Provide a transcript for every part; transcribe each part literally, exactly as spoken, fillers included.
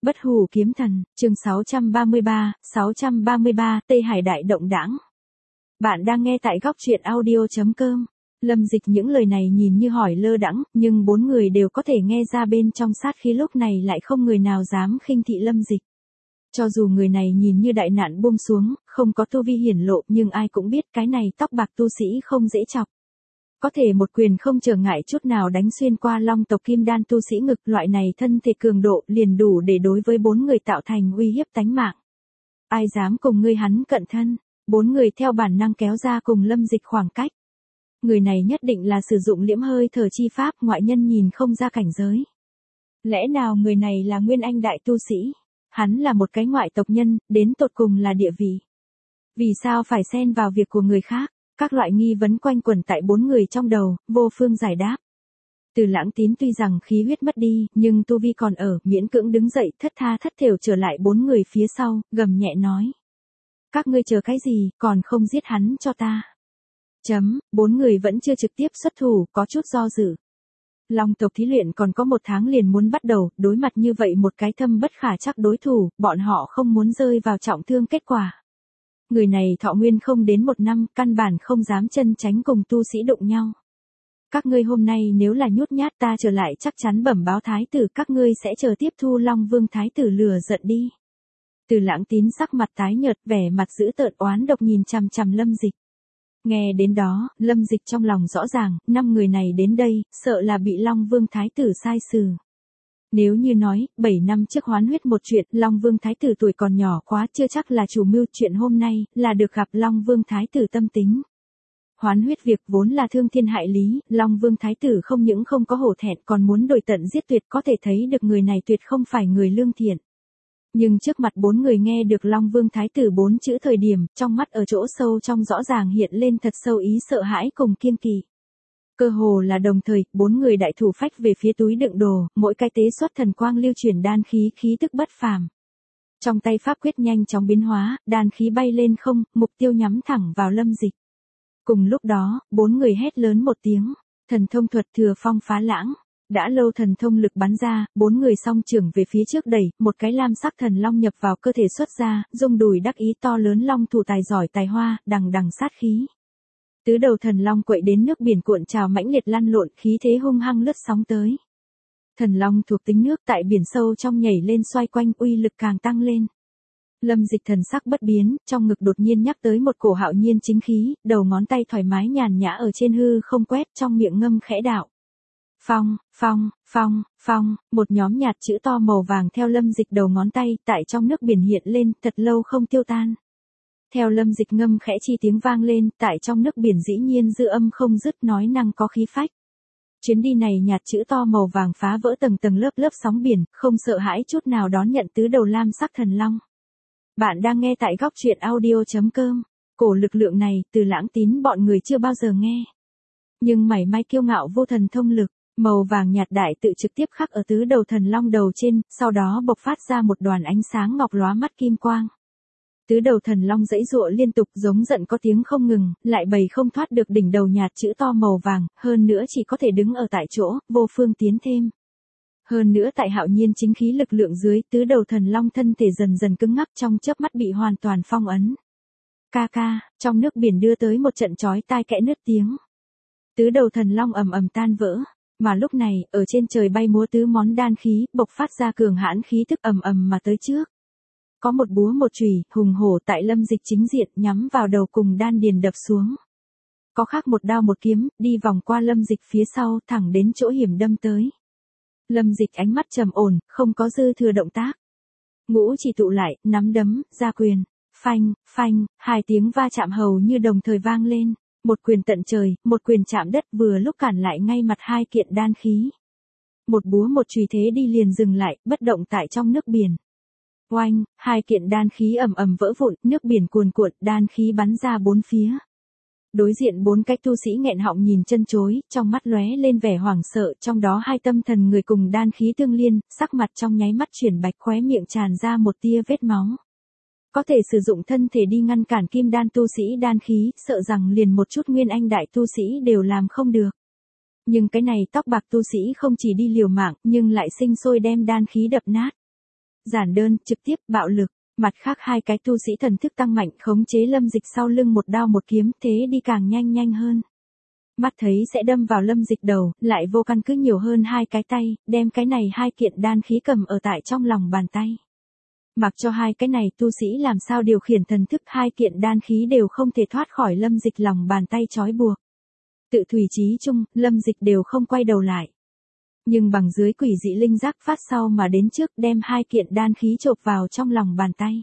Bất hủ kiếm thần, chương sáu trăm ba mươi ba, sáu trăm ba mươi ba, Tây Hải đại động đãng. Bạn đang nghe tại góc truyện audio.com. Lâm Dịch những lời này nhìn như hỏi lơ đãng, nhưng bốn người đều có thể nghe ra bên trong sát khí lúc này lại không người nào dám khinh thị Lâm Dịch. Cho dù người này nhìn như đại nạn buông xuống, không có tu vi hiển lộ, nhưng ai cũng biết cái này tóc bạc tu sĩ không dễ chọc. Có thể một quyền không trở ngại chút nào đánh xuyên qua long tộc kim đan tu sĩ ngực, loại này thân thể cường độ liền đủ để đối với bốn người tạo thành uy hiếp tánh mạng. Ai dám cùng ngươi hắn cận thân, bốn người theo bản năng kéo ra cùng Lâm Dịch khoảng cách. Người này nhất định là sử dụng liễm hơi thở chi pháp, ngoại nhân nhìn không ra cảnh giới. Lẽ nào người này là Nguyên Anh đại tu sĩ? Hắn là một cái ngoại tộc nhân, đến tột cùng là địa vị. Vì sao phải xen vào việc của người khác? Các loại nghi vấn quanh quẩn tại bốn người trong đầu, vô phương giải đáp. Từ Lãng Tín tuy rằng khí huyết mất đi, nhưng tu vi còn ở, miễn cưỡng đứng dậy, thất tha thất thểu trở lại bốn người phía sau, gầm nhẹ nói. Các ngươi chờ cái gì, còn không giết hắn cho ta. Chấm, bốn người vẫn chưa trực tiếp xuất thủ, có chút do dự. Long tộc thí luyện còn có một tháng liền muốn bắt đầu, đối mặt như vậy một cái thâm bất khả chắc đối thủ, bọn họ không muốn rơi vào trọng thương kết quả. Người này thọ nguyên không đến một năm, căn bản không dám chân tránh cùng tu sĩ đụng nhau. Các ngươi hôm nay nếu là nhút nhát, ta trở lại chắc chắn bẩm báo thái tử, các ngươi sẽ chờ tiếp thu Long Vương thái tử lừa giận đi. Từ Lãng Tín sắc mặt tái nhợt, vẻ mặt dữ tợn oán độc nhìn chằm chằm Lâm Dịch. Nghe đến đó, Lâm Dịch trong lòng rõ ràng, năm người này đến đây, sợ là bị Long Vương thái tử sai xử. Nếu như nói, bảy năm trước hoán huyết một chuyện, Long Vương Thái tử tuổi còn nhỏ quá, chưa chắc là chủ mưu, chuyện hôm nay, là được gặp Long Vương Thái tử tâm tính. Hoán huyết việc vốn là thương thiên hại lý, Long Vương Thái tử không những không có hổ thẹn, còn muốn đuổi tận giết tuyệt, có thể thấy được người này tuyệt không phải người lương thiện. Nhưng trước mặt bốn người nghe được Long Vương Thái tử bốn chữ thời điểm, trong mắt ở chỗ sâu trong rõ ràng hiện lên thật sâu ý sợ hãi cùng kiêng kỵ. Cơ hồ là đồng thời, bốn người đại thủ phách về phía túi đựng đồ, mỗi cái tế xuất thần quang lưu chuyển đan khí, khí tức bất phàm. Trong tay pháp quyết nhanh chóng biến hóa, đan khí bay lên không, mục tiêu nhắm thẳng vào Lâm Dịch. Cùng lúc đó, bốn người hét lớn một tiếng, thần thông thuật thừa phong phá lãng. Đã lâu thần thông lực bắn ra, bốn người song trưởng về phía trước đẩy, một cái lam sắc thần long nhập vào cơ thể xuất ra, dung đùi đắc ý to lớn long thủ tài giỏi tài hoa, đằng đằng sát khí. Tứ đầu thần long quậy đến nước biển cuộn trào mãnh liệt lăn lộn, khí thế hung hăng lướt sóng tới. Thần long thuộc tính nước tại biển sâu trong nhảy lên xoay quanh, uy lực càng tăng lên. Lâm Dịch thần sắc bất biến, trong ngực đột nhiên nhắc tới một cổ hạo nhiên chính khí, đầu ngón tay thoải mái nhàn nhã ở trên hư không quét, trong miệng ngâm khẽ đạo. Phong, phong, phong, phong, một nhóm nhạt chữ to màu vàng theo Lâm Dịch đầu ngón tay, tại trong nước biển hiện lên, thật lâu không tiêu tan. Theo Lâm Dịch ngâm khẽ chi tiếng vang lên, tại trong nước biển dĩ nhiên dư âm không dứt, nói năng có khí phách. Chuyến đi này nhạt chữ to màu vàng phá vỡ tầng tầng lớp lớp sóng biển, không sợ hãi chút nào đón nhận tứ đầu lam sắc thần long. Bạn đang nghe tại góc truyện audio.com. Cổ lực lượng này, Từ Lãng Tín bọn người chưa bao giờ nghe. Nhưng mảy may kiêu ngạo vô thần thông lực, màu vàng nhạt đại tự trực tiếp khắc ở tứ đầu thần long đầu trên, sau đó bộc phát ra một đoàn ánh sáng ngọc lóa mắt kim quang. Tứ đầu thần long giãy giụa liên tục, giống giận có tiếng không ngừng, lại bầy không thoát được đỉnh đầu nhạt chữ to màu vàng, hơn nữa chỉ có thể đứng ở tại chỗ, vô phương tiến thêm. Hơn nữa tại hạo nhiên chính khí lực lượng dưới, tứ đầu thần long thân thể dần dần cứng ngắc, trong chớp mắt bị hoàn toàn phong ấn. Ca ca, trong nước biển đưa tới một trận chói tai kẽ nứt tiếng. Tứ đầu thần long ầm ầm tan vỡ, mà lúc này, ở trên trời bay múa tứ món đan khí, bộc phát ra cường hãn khí tức ầm ầm mà tới trước. Có một búa một chùy, hùng hổ tại Lâm Dịch chính diện, nhắm vào đầu cùng đan điền đập xuống. Có khác một đao một kiếm, đi vòng qua Lâm Dịch phía sau, thẳng đến chỗ hiểm đâm tới. Lâm Dịch ánh mắt trầm ổn, không có dư thừa động tác. Ngũ chỉ tụ lại, nắm đấm, ra quyền, phanh, phanh, hai tiếng va chạm hầu như đồng thời vang lên. Một quyền tận trời, một quyền chạm đất, vừa lúc cản lại ngay mặt hai kiện đan khí. Một búa một chùy thế đi liền dừng lại, bất động tại trong nước biển. Oanh, hai kiện đan khí ầm ầm vỡ vụn, nước biển cuồn cuộn, đan khí bắn ra bốn phía. Đối diện bốn cái tu sĩ nghẹn họng nhìn chân chối, trong mắt lóe lên vẻ hoảng sợ, trong đó hai tâm thần người cùng đan khí tương liên, sắc mặt trong nháy mắt chuyển bạch, khóe miệng tràn ra một tia vết máu. Có thể sử dụng thân thể đi ngăn cản kim đan tu sĩ đan khí, sợ rằng liền một chút nguyên anh đại tu sĩ đều làm không được. Nhưng cái này tóc bạc tu sĩ không chỉ đi liều mạng, nhưng lại sinh sôi đem đan khí đập nát. giản đơn, trực tiếp, bạo lực. Mặt khác hai cái tu sĩ thần thức tăng mạnh khống chế Lâm Dịch sau lưng một đao một kiếm, thế đi càng nhanh nhanh hơn. Mắt thấy sẽ đâm vào Lâm Dịch đầu, lại vô căn cứ nhiều hơn hai cái tay, đem cái này hai kiện đan khí cầm ở tại trong lòng bàn tay. Mặc cho hai cái này tu sĩ làm sao điều khiển thần thức, hai kiện đan khí đều không thể thoát khỏi Lâm Dịch lòng bàn tay trói buộc. Tự thủy chí chung, Lâm Dịch đều không quay đầu lại. Nhưng bằng dưới quỷ dị linh giác phát sau mà đến trước đem hai kiện đan khí chộp vào trong lòng bàn tay.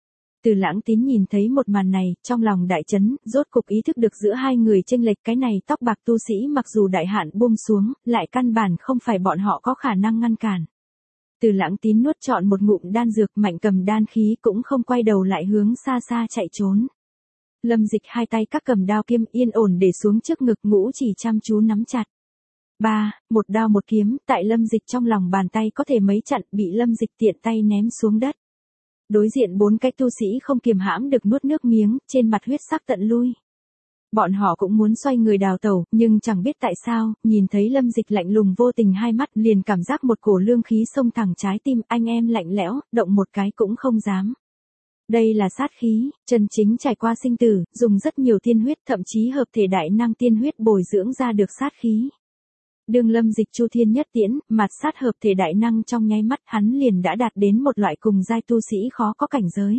Từ Lãng Tín nhìn thấy một màn này, trong lòng đại chấn, rốt cục ý thức được giữa hai người chênh lệch, cái này tóc bạc tu sĩ mặc dù đại hạn buông xuống, lại căn bản không phải bọn họ có khả năng ngăn cản. Từ Lãng Tín nuốt trọn một ngụm đan dược, mạnh cầm đan khí cũng không quay đầu lại hướng xa xa chạy trốn. Lâm Dịch hai tay các cầm đao kiếm yên ổn để xuống trước ngực, ngũ chỉ chăm chú nắm chặt. Ba, một đao một kiếm, tại Lâm Dịch trong lòng bàn tay có thể mấy chặn, bị Lâm Dịch tiện tay ném xuống đất. Đối diện bốn cái tu sĩ không kiềm hãm được nuốt nước miếng, trên mặt huyết sắc tận lui. Bọn họ cũng muốn xoay người đào tẩu, nhưng chẳng biết tại sao, nhìn thấy Lâm Dịch lạnh lùng vô tình hai mắt, liền cảm giác một cổ lương khí xông thẳng trái tim, anh em lạnh lẽo, động một cái cũng không dám. Đây là sát khí, chân chính trải qua sinh tử, dùng rất nhiều tiên huyết, thậm chí hợp thể đại năng tiên huyết bồi dưỡng ra được sát khí. Đường Lâm Dịch chu thiên nhất tiễn, mặt sát hợp thể đại năng trong nháy mắt, hắn liền đã đạt đến một loại cùng giai tu sĩ khó có cảnh giới.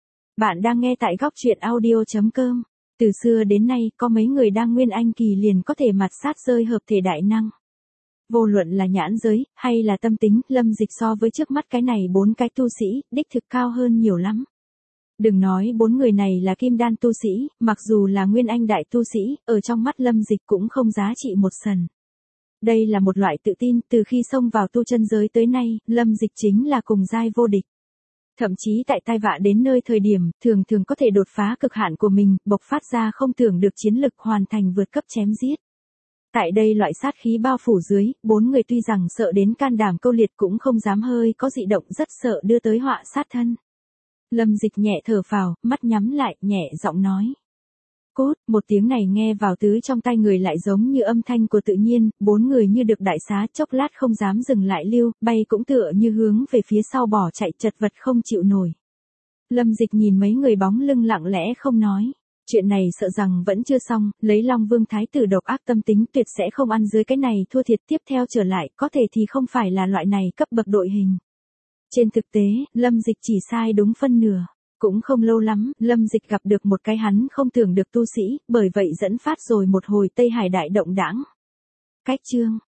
Bạn đang nghe tại góc truyện audio chấm com. Từ xưa đến nay, có mấy người đang nguyên anh kỳ liền có thể mặt sát rơi hợp thể đại năng. Vô luận là nhãn giới, hay là tâm tính, Lâm Dịch so với trước mắt cái này bốn cái tu sĩ, đích thực cao hơn nhiều lắm. Đừng nói bốn người này là kim đan tu sĩ, mặc dù là nguyên anh đại tu sĩ, ở trong mắt Lâm Dịch cũng không giá trị một sần. Đây là một loại tự tin, từ khi xông vào tu chân giới tới nay, Lâm Dịch chính là cùng giai vô địch. Thậm chí tại tai vạ đến nơi thời điểm, thường thường có thể đột phá cực hạn của mình, bộc phát ra không tưởng được chiến lực, hoàn thành vượt cấp chém giết. Tại đây loại sát khí bao phủ dưới, bốn người tuy rằng sợ đến can đảm câu liệt cũng không dám hơi có dị động, rất sợ đưa tới họa sát thân. Lâm Dịch nhẹ thở phào, mắt nhắm lại, nhẹ giọng nói. Cốt, một tiếng này nghe vào tứ trong tai người lại giống như âm thanh của tự nhiên, bốn người như được đại xá, chốc lát không dám dừng lại lưu, bay cũng tựa như hướng về phía sau bỏ chạy, chật vật không chịu nổi. Lâm Dịch nhìn mấy người bóng lưng lặng lẽ không nói. Chuyện này sợ rằng vẫn chưa xong, lấy Long Vương Thái tử độc ác tâm tính, tuyệt sẽ không ăn dưới cái này thua thiệt, tiếp theo trở lại, có thể thì không phải là loại này cấp bậc đội hình. Trên thực tế, Lâm Dịch chỉ sai đúng phân nửa. Cũng không lâu lắm, Lâm Dịch gặp được một cái hắn không tưởng được tu sĩ, bởi vậy dẫn phát rồi một hồi Tây Hải đại động đãng. Cách chương